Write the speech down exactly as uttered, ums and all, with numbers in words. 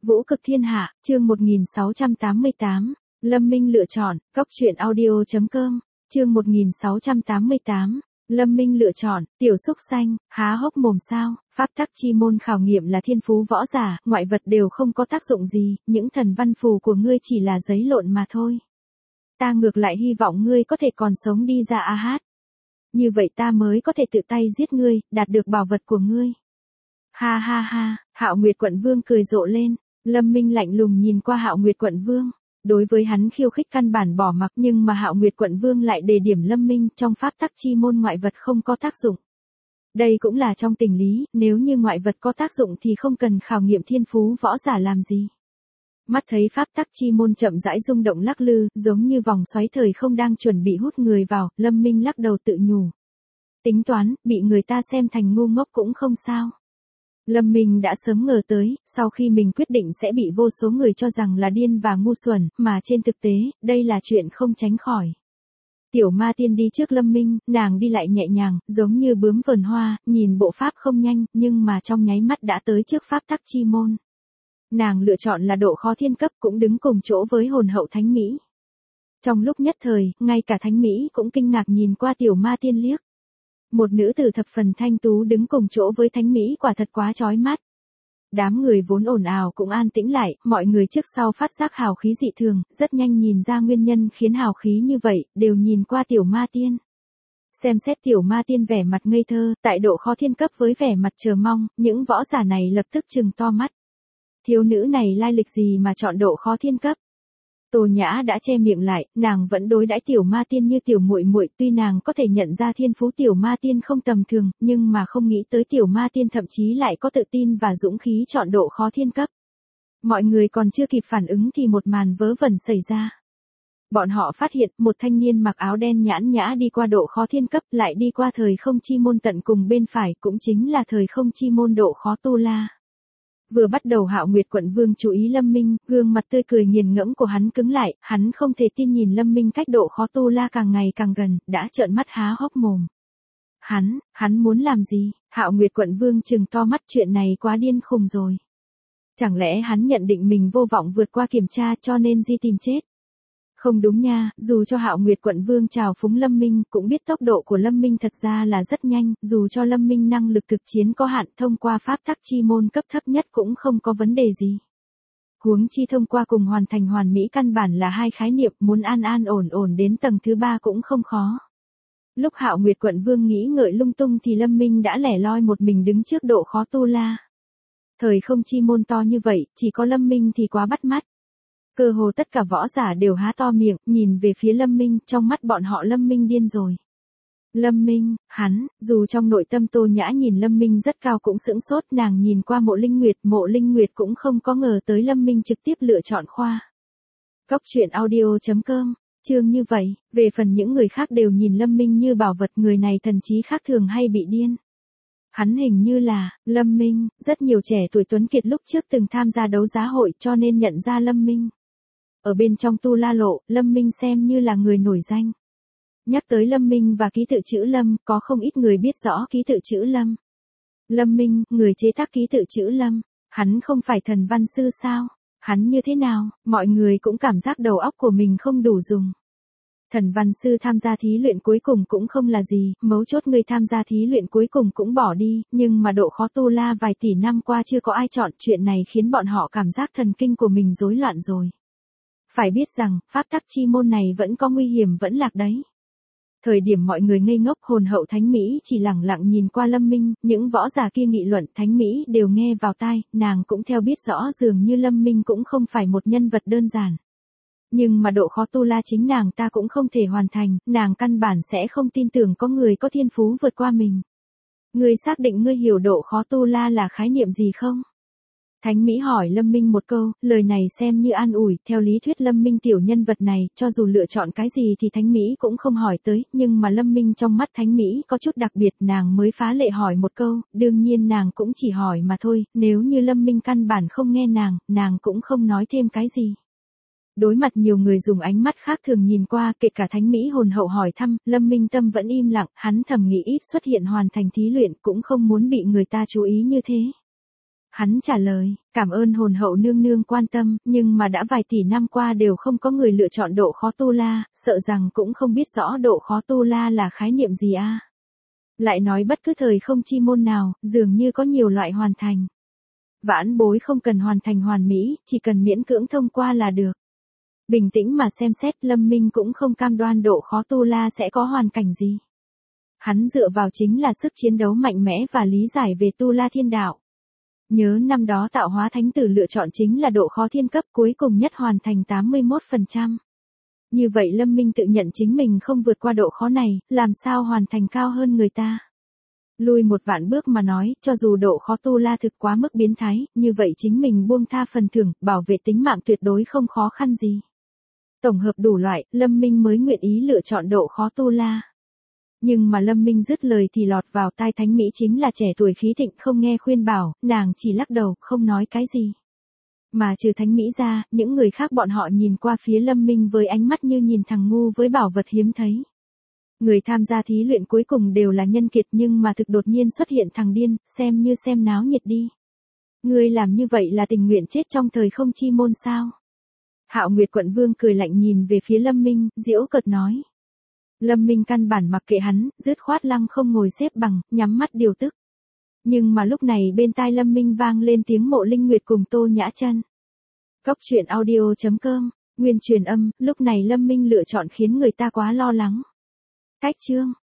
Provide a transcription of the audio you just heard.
Vũ cực thiên hạ, chương một nghìn sáu trăm tám mươi tám, Lâm Minh lựa chọn, góc truyện audio chấm com, chương một nghìn sáu trăm tám mươi tám, Lâm Minh lựa chọn, tiểu xúc xanh, há hốc mồm sao, pháp tắc chi môn khảo nghiệm là thiên phú võ giả, ngoại vật đều không có tác dụng gì, những thần văn phù của ngươi chỉ là giấy lộn mà thôi. Ta ngược lại hy vọng ngươi có thể còn sống đi ra a hát. Như vậy ta mới có thể tự tay giết ngươi, đạt được bảo vật của ngươi. Ha ha ha, Hạo Nguyệt Quận Vương cười rộ lên, Lâm Minh lạnh lùng nhìn qua Hạo Nguyệt Quận Vương. Đối với hắn khiêu khích căn bản bỏ mặc, nhưng mà Hạo Nguyệt Quận Vương lại đề điểm Lâm Minh trong pháp tắc chi môn ngoại vật không có tác dụng. Đây cũng là trong tình lý, nếu như ngoại vật có tác dụng thì không cần khảo nghiệm thiên phú võ giả làm gì. Mắt thấy pháp tắc chi môn chậm rãi rung động lắc lư, giống như vòng xoáy thời không đang chuẩn bị hút người vào, Lâm Minh lắc đầu tự nhủ. Tính toán, bị người ta xem thành ngu ngốc cũng không sao. Lâm Minh đã sớm ngờ tới, sau khi mình quyết định sẽ bị vô số người cho rằng là điên và ngu xuẩn, mà trên thực tế, đây là chuyện không tránh khỏi. Tiểu ma tiên đi trước Lâm Minh, nàng đi lại nhẹ nhàng, giống như bướm vườn hoa, nhìn bộ pháp không nhanh, nhưng mà trong nháy mắt đã tới trước pháp tắc chi môn. Nàng lựa chọn là độ khó thiên cấp, cũng đứng cùng chỗ với hồn hậu Thánh Mỹ. Trong lúc nhất thời, ngay cả Thánh Mỹ cũng kinh ngạc nhìn qua tiểu ma tiên liếc. Một nữ tử thập phần thanh tú đứng cùng chỗ với Thánh Mỹ quả thật quá chói mắt. Đám người vốn ồn ào cũng an tĩnh lại, mọi người trước sau phát giác hào khí dị thường, rất nhanh nhìn ra nguyên nhân khiến hào khí như vậy, đều nhìn qua tiểu ma tiên. Xem xét tiểu ma tiên vẻ mặt ngây thơ, tại độ khó thiên cấp với vẻ mặt chờ mong, những võ giả này lập tức trừng to mắt. Thiếu nữ này lai lịch gì mà chọn độ khó thiên cấp? Tô Nhã đã che miệng lại, nàng vẫn đối đãi tiểu ma tiên như tiểu muội muội, tuy nàng có thể nhận ra thiên phú tiểu ma tiên không tầm thường, nhưng mà không nghĩ tới tiểu ma tiên thậm chí lại có tự tin và dũng khí chọn độ khó thiên cấp. Mọi người còn chưa kịp phản ứng thì một màn vớ vẩn xảy ra. Bọn họ phát hiện một thanh niên mặc áo đen nhãn nhã đi qua độ khó thiên cấp, lại đi qua thời không chi môn tận cùng bên phải, cũng chính là thời không chi môn độ khó tu la. Vừa bắt đầu Hạo Nguyệt Quận Vương chú ý Lâm Minh, gương mặt tươi cười nghiền ngẫm của hắn cứng lại, hắn không thể tin nhìn Lâm Minh cách độ khó tu la càng ngày càng gần, đã trợn mắt há hốc mồm. Hắn, hắn muốn làm gì? Hạo Nguyệt Quận Vương trừng to mắt, chuyện này quá điên khùng rồi. Chẳng lẽ hắn nhận định mình vô vọng vượt qua kiểm tra cho nên di tìm chết? Không đúng nha, dù cho Hạo Nguyệt Quận Vương trào phúng Lâm Minh, cũng biết tốc độ của Lâm Minh thật ra là rất nhanh, dù cho Lâm Minh năng lực thực chiến có hạn, thông qua pháp tắc chi môn cấp thấp nhất cũng không có vấn đề gì. Huống chi thông qua cùng hoàn thành hoàn mỹ căn bản là hai khái niệm, muốn an an ổn ổn đến tầng thứ ba cũng không khó. Lúc Hạo Nguyệt Quận Vương nghĩ ngợi lung tung thì Lâm Minh đã lẻ loi một mình đứng trước độ khó tu la. Thời không chi môn to như vậy, chỉ có Lâm Minh thì quá bắt mắt. Cơ hồ tất cả võ giả đều há to miệng, nhìn về phía Lâm Minh, trong mắt bọn họ Lâm Minh điên rồi. Lâm Minh, hắn, dù trong nội tâm Tô Nhã nhìn Lâm Minh rất cao cũng sững sốt, nàng nhìn qua Mộ Linh Nguyệt, Mộ Linh Nguyệt cũng không có ngờ tới Lâm Minh trực tiếp lựa chọn khoa. Góc truyện audio chấm com, chương như vậy, về phần những người khác đều nhìn Lâm Minh như bảo vật, người này thần trí khác thường hay bị điên. Hắn hình như là, Lâm Minh, rất nhiều trẻ tuổi tuấn kiệt lúc trước từng tham gia đấu giá hội cho nên nhận ra Lâm Minh. Ở bên trong tu la lộ, Lâm Minh xem như là người nổi danh. Nhắc tới Lâm Minh và ký tự chữ Lâm, có không ít người biết rõ ký tự chữ Lâm. Lâm Minh, người chế tác ký tự chữ Lâm, hắn không phải thần văn sư sao? Hắn như thế nào? Mọi người cũng cảm giác đầu óc của mình không đủ dùng. Thần văn sư tham gia thí luyện cuối cùng cũng không là gì, mấu chốt người tham gia thí luyện cuối cùng cũng bỏ đi, nhưng mà độ khó tu la vài tỷ năm qua chưa có ai chọn, chuyện này khiến bọn họ cảm giác thần kinh của mình rối loạn rồi. Phải biết rằng, pháp tắc chi môn này vẫn có nguy hiểm vẫn lạc đấy. Thời điểm mọi người ngây ngốc, hồn hậu Thánh Mỹ chỉ lẳng lặng nhìn qua Lâm Minh, những võ giả kia nghị luận, Thánh Mỹ đều nghe vào tai, nàng cũng theo biết rõ dường như Lâm Minh cũng không phải một nhân vật đơn giản. Nhưng mà độ khó tu la chính nàng ta cũng không thể hoàn thành, nàng căn bản sẽ không tin tưởng có người có thiên phú vượt qua mình. Ngươi xác định ngươi hiểu độ khó tu la là khái niệm gì không? Thánh Mỹ hỏi Lâm Minh một câu, lời này xem như an ủi, theo lý thuyết Lâm Minh tiểu nhân vật này, cho dù lựa chọn cái gì thì Thánh Mỹ cũng không hỏi tới, nhưng mà Lâm Minh trong mắt Thánh Mỹ có chút đặc biệt, nàng mới phá lệ hỏi một câu, đương nhiên nàng cũng chỉ hỏi mà thôi, nếu như Lâm Minh căn bản không nghe nàng, nàng cũng không nói thêm cái gì. Đối mặt nhiều người dùng ánh mắt khác thường nhìn qua, kể cả Thánh Mỹ hồn hậu hỏi thăm, Lâm Minh tâm vẫn im lặng, hắn thầm nghĩ ít xuất hiện hoàn thành thí luyện cũng không muốn bị người ta chú ý như thế. Hắn trả lời, cảm ơn hồn hậu nương nương quan tâm, nhưng mà đã vài tỷ năm qua đều không có người lựa chọn độ khó tu la, sợ rằng cũng không biết rõ độ khó tu la là khái niệm gì a. Lại nói bất cứ thời không chi môn nào, dường như có nhiều loại hoàn thành. Vãn bối không cần hoàn thành hoàn mỹ, chỉ cần miễn cưỡng thông qua là được. Bình tĩnh mà xem xét, Lâm Minh cũng không cam đoan độ khó tu la sẽ có hoàn cảnh gì. Hắn dựa vào chính là sức chiến đấu mạnh mẽ và lý giải về tu la thiên đạo. Nhớ năm đó tạo hóa thánh tử lựa chọn chính là độ khó thiên cấp, cuối cùng nhất hoàn thành tám mươi mốt phần trăm. Như vậy Lâm Minh tự nhận chính mình không vượt qua độ khó này, làm sao hoàn thành cao hơn người ta. Lùi một vạn bước mà nói, cho dù độ khó tu la thực quá mức biến thái, như vậy chính mình buông tha phần thưởng, bảo vệ tính mạng tuyệt đối không khó khăn gì. Tổng hợp đủ loại, Lâm Minh mới nguyện ý lựa chọn độ khó tu la. Nhưng mà Lâm Minh dứt lời thì lọt vào tai Thánh Mỹ chính là trẻ tuổi khí thịnh không nghe khuyên bảo, nàng chỉ lắc đầu, không nói cái gì. Mà trừ Thánh Mỹ ra, những người khác bọn họ nhìn qua phía Lâm Minh với ánh mắt như nhìn thằng ngu với bảo vật hiếm thấy. Người tham gia thí luyện cuối cùng đều là nhân kiệt nhưng mà thực đột nhiên xuất hiện thằng điên, xem như xem náo nhiệt đi. Ngươi làm như vậy là tình nguyện chết trong thời không chi môn sao? Hạo Nguyệt quận vương cười lạnh nhìn về phía Lâm Minh, giễu cợt nói. Lâm Minh căn bản mặc kệ hắn, dứt khoát lăng không ngồi xếp bằng, nhắm mắt điều tức. Nhưng mà lúc này bên tai Lâm Minh vang lên tiếng Mộ Linh Nguyệt cùng Tô Nhã Chân. Cốc truyện audio chấm com, nguyên truyền âm, lúc này Lâm Minh lựa chọn khiến người ta quá lo lắng. Cách chương